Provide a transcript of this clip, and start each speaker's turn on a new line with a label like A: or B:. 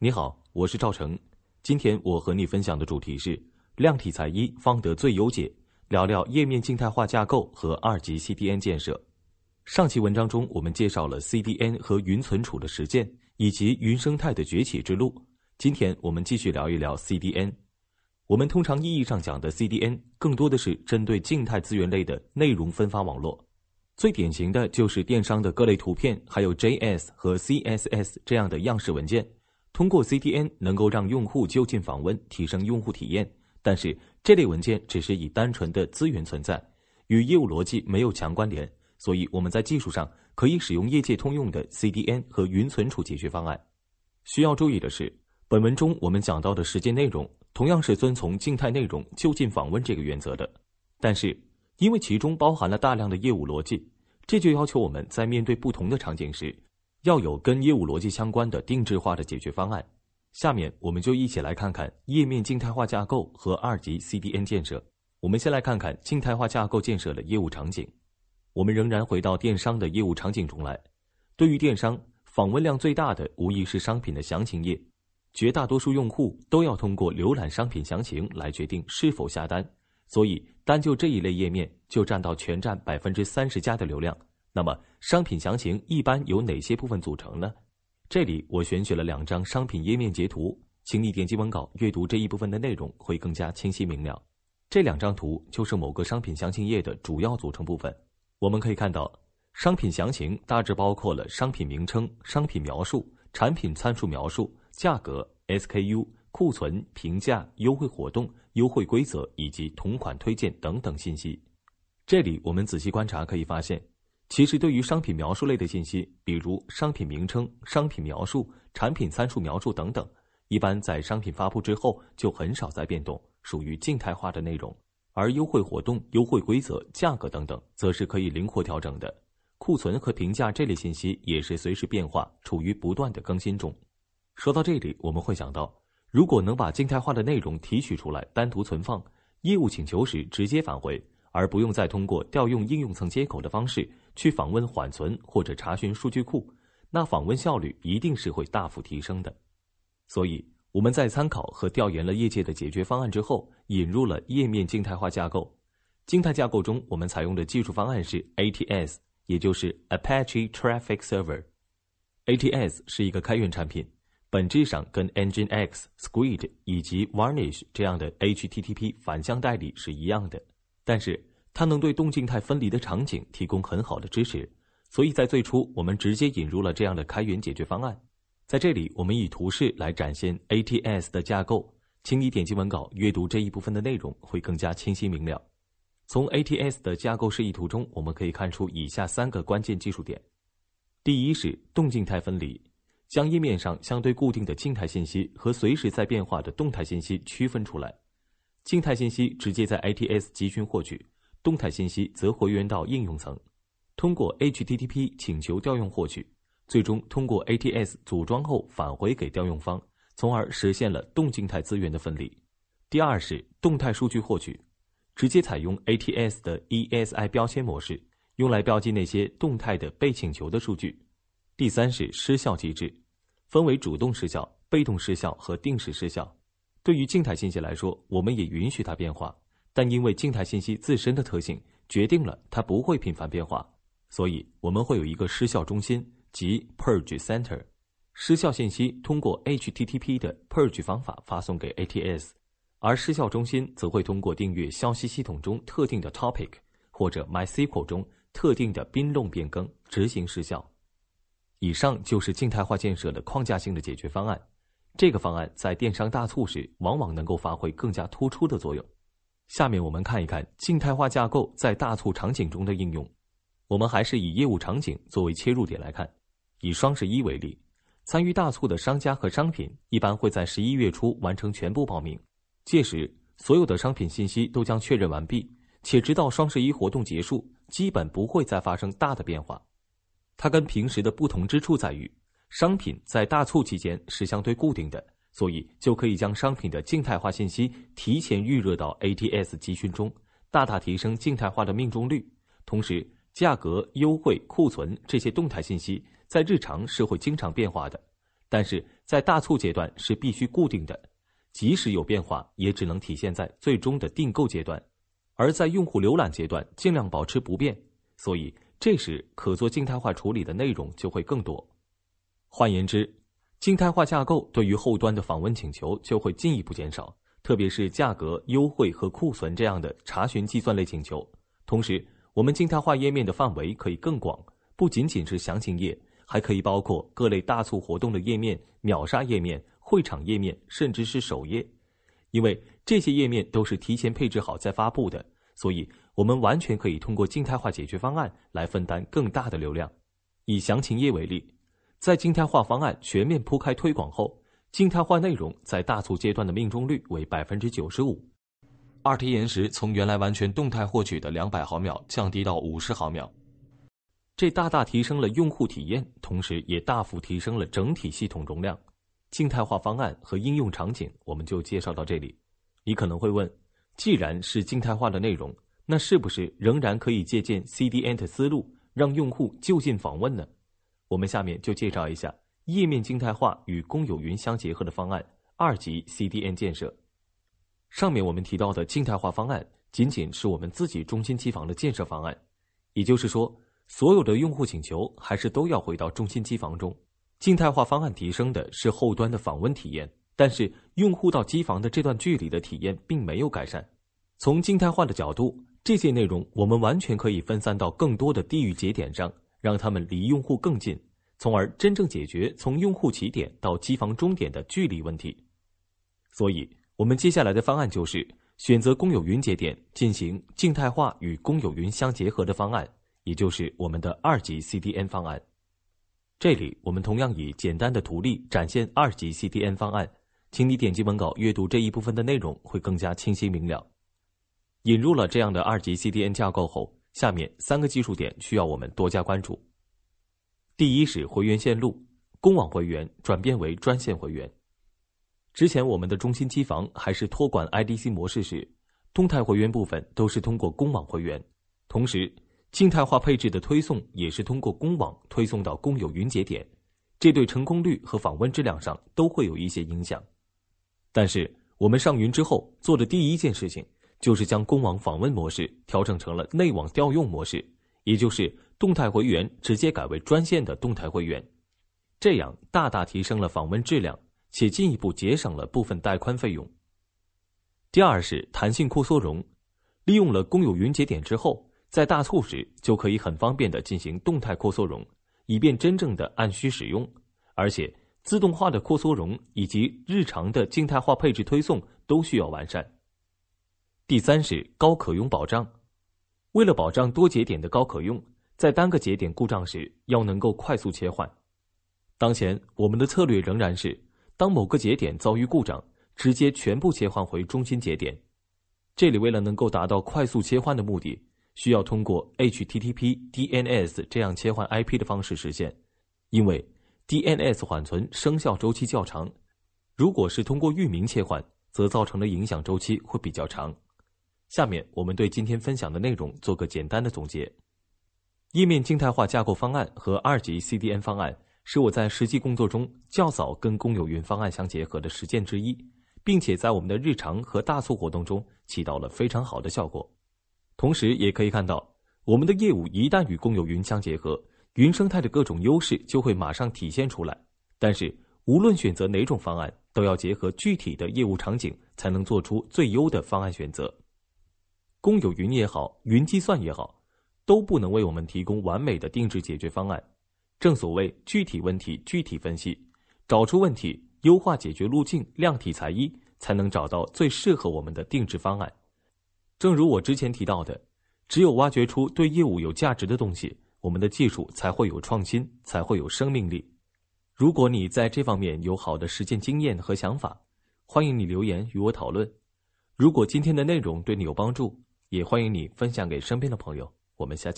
A: 你好，我是赵成。今天我和你分享的主题是量体裁衣方得最优解，聊聊页面静态化架构和2级 CDN 建设。上期文章中我们介绍了 CDN 和云存储的实践，以及云生态的崛起之路。今天我们继续聊一聊 CDN。我们通常意义上讲的 CDN 更多的是针对静态资源类的内容分发网络。最典型的就是电商的各类图片，还有 JS 和 CSS 这样的样式文件。通过 CDN 能够让用户就近访问，提升用户体验，但是这类文件只是以单纯的资源存在，与业务逻辑没有强关联，所以我们在技术上可以使用业界通用的 CDN 和云存储解决方案。需要注意的是，本文中我们讲到的实践内容同样是遵从静态内容就近访问这个原则的，但是因为其中包含了大量的业务逻辑，这就要求我们在面对不同的场景时要有跟业务逻辑相关的定制化的解决方案。下面我们就一起来看看页面静态化架构和2级 CDN 建设。我们先来看看静态化架构建设的业务场景。我们仍然回到电商的业务场景中来。对于电商，访问量最大的无疑是商品的详情页。绝大多数用户都要通过浏览商品详情来决定是否下单，所以单就这一类页面就占到全站 30% 加的流量。那么商品详情一般由哪些部分组成呢？这里我选取了2张商品页面截图，请你点击文稿阅读这一部分的内容会更加清晰明了。这2张图就是某个商品详情页的主要组成部分。我们可以看到，商品详情大致包括了商品名称、商品描述、产品参数描述、价格、SKU、库存、评价、优惠活动、优惠规则以及同款推荐等等信息。这里我们仔细观察可以发现，其实对于商品描述类的信息，比如商品名称、商品描述、产品参数描述等等，一般在商品发布之后就很少再变动，属于静态化的内容。而优惠活动、优惠规则、价格等等，则是可以灵活调整的。库存和评价这类信息也是随时变化，处于不断的更新中。说到这里，我们会想到，如果能把静态化的内容提取出来单独存放，业务请求时直接返回，而不用再通过调用应用层接口的方式去访问缓存或者查询数据库，那访问效率一定是会大幅提升的。所以我们在参考和调研了业界的解决方案之后，引入了页面静态化架构。静态架构中我们采用的技术方案是 ATS， 也就是 Apache Traffic Server。ATS 是一个开源产品，本质上跟 Nginx、Squid 以及 Varnish 这样的 HTTP 反向代理是一样的，但是它能对动静态分离的场景提供很好的支持，所以在最初我们直接引入了这样的开源解决方案。在这里我们以图示来展现 ATS 的架构，请你点击文稿阅读这一部分的内容会更加清晰明了。从 ATS 的架构示意图中，我们可以看出以下3个关键技术点。第一是动静态分离，将页面上相对固定的静态信息和随时在变化的动态信息区分出来。静态信息直接在 ATS 集群获取，动态信息则回源到应用层，通过 HTTP 请求调用获取，最终通过 ATS 组装后返回给调用方，从而实现了动静态资源的分离。第二是动态数据获取，直接采用 ATS 的 ESI 标签模式，用来标记那些动态的被请求的数据。第三是失效机制，分为主动失效、被动失效和定时失效。对于静态信息来说，我们也允许它变化，但因为静态信息自身的特性决定了它不会频繁变化，所以我们会有一个失效中心，即 Purge Center。 失效信息通过 HTTP 的 Purge 方法发送给 ATS， 而失效中心则会通过订阅消息系统中特定的 topic 或者 MySQL 中特定的bin log变更执行失效。以上就是静态化建设的框架性的解决方案。这个方案在电商大促时往往能够发挥更加突出的作用。下面我们看一看静态化架构在大促场景中的应用。我们还是以业务场景作为切入点来看。以双11为例，参与大促的商家和商品一般会在11月初完成全部报名，届时所有的商品信息都将确认完毕，且直到双11活动结束，基本不会再发生大的变化。它跟平时的不同之处在于，商品在大促期间是相对固定的，所以就可以将商品的静态化信息提前预热到 ATS 集群中，大大提升静态化的命中率。同时，价格、优惠、库存这些动态信息在日常是会经常变化的，但是在大促阶段是必须固定的，即使有变化，也只能体现在最终的订购阶段，而在用户浏览阶段尽量保持不变，所以这时可做静态化处理的内容就会更多。换言之，静态化架构对于后端的访问请求就会进一步减少，特别是价格、优惠和库存这样的查询计算类请求。同时，我们静态化页面的范围可以更广，不仅仅是详情页，还可以包括各类大促活动的页面、秒杀页面、会场页面，甚至是首页。因为这些页面都是提前配置好再发布的，所以我们完全可以通过静态化解决方案来分担更大的流量。以详情页为例，在静态化方案全面铺开推广后，静态化内容在大促阶段的命中率为 95%。2T 延时从原来完全动态获取的200毫秒降低到50毫秒，这大大提升了用户体验，同时也大幅提升了整体系统容量。静态化方案和应用场景我们就介绍到这里。你可能会问，既然是静态化的内容，那是不是仍然可以借鉴 CDN 的思路，让用户就近访问呢？我们下面就介绍一下页面静态化与公有云相结合的方案2级 CDN 建设。上面我们提到的静态化方案仅仅是我们自己中心机房的建设方案，也就是说，所有的用户请求还是都要回到中心机房中。静态化方案提升的是后端的访问体验，但是用户到机房的这段距离的体验并没有改善。从静态化的角度，这些内容我们完全可以分散到更多的地域节点上，让他们离用户更近，从而真正解决从用户起点到机房终点的距离问题。所以我们接下来的方案就是选择公有云节点进行静态化与公有云相结合的方案，也就是我们的2级 CDN 方案。这里我们同样以简单的图例展现2级 CDN 方案，请你点击文稿阅读这一部分的内容会更加清晰明了。引入了这样的2级 CDN 架构后，下面3个技术点需要我们多加关注。第一是回源线路，公网回源转变为专线回源。之前我们的中心机房还是托管 IDC 模式时，动态回源部分都是通过公网回源，同时静态化配置的推送也是通过公网推送到公有云节点，这对成功率和访问质量上都会有一些影响。但是我们上云之后做的第一件事情，就是将公网访问模式调整成了内网调用模式，也就是动态回源直接改为专线的动态回源，这样大大提升了访问质量，且进一步节省了部分带宽费用。第二是弹性扩缩容，利用了公有云节点之后，在大促时就可以很方便地进行动态扩缩容，以便真正的按需使用，而且自动化的扩缩容以及日常的静态化配置推送都需要完善。第三是高可用保障，为了保障多节点的高可用，在单个节点故障时要能够快速切换。当前我们的策略仍然是，当某个节点遭遇故障，直接全部切换回中心节点。这里为了能够达到快速切换的目的，需要通过 HTTP、DNS 这样切换 IP 的方式实现，因为 DNS 缓存生效周期较长，如果是通过域名切换，则造成的影响周期会比较长。下面我们对今天分享的内容做个简单的总结。页面静态化架构方案和2级 CDN 方案是我在实际工作中较早跟公有云方案相结合的实践之一，并且在我们的日常和大促活动中起到了非常好的效果。同时也可以看到，我们的业务一旦与公有云相结合，云生态的各种优势就会马上体现出来。但是无论选择哪种方案，都要结合具体的业务场景，才能做出最优的方案选择。公有云也好，云计算也好，都不能为我们提供完美的定制解决方案。正所谓具体问题具体分析，找出问题，优化解决路径，量体裁衣，才能找到最适合我们的定制方案。正如我之前提到的，只有挖掘出对业务有价值的东西，我们的技术才会有创新，才会有生命力。如果你在这方面有好的实践经验和想法，欢迎你留言与我讨论。如果今天的内容对你有帮助，也欢迎你分享给身边的朋友。我们下期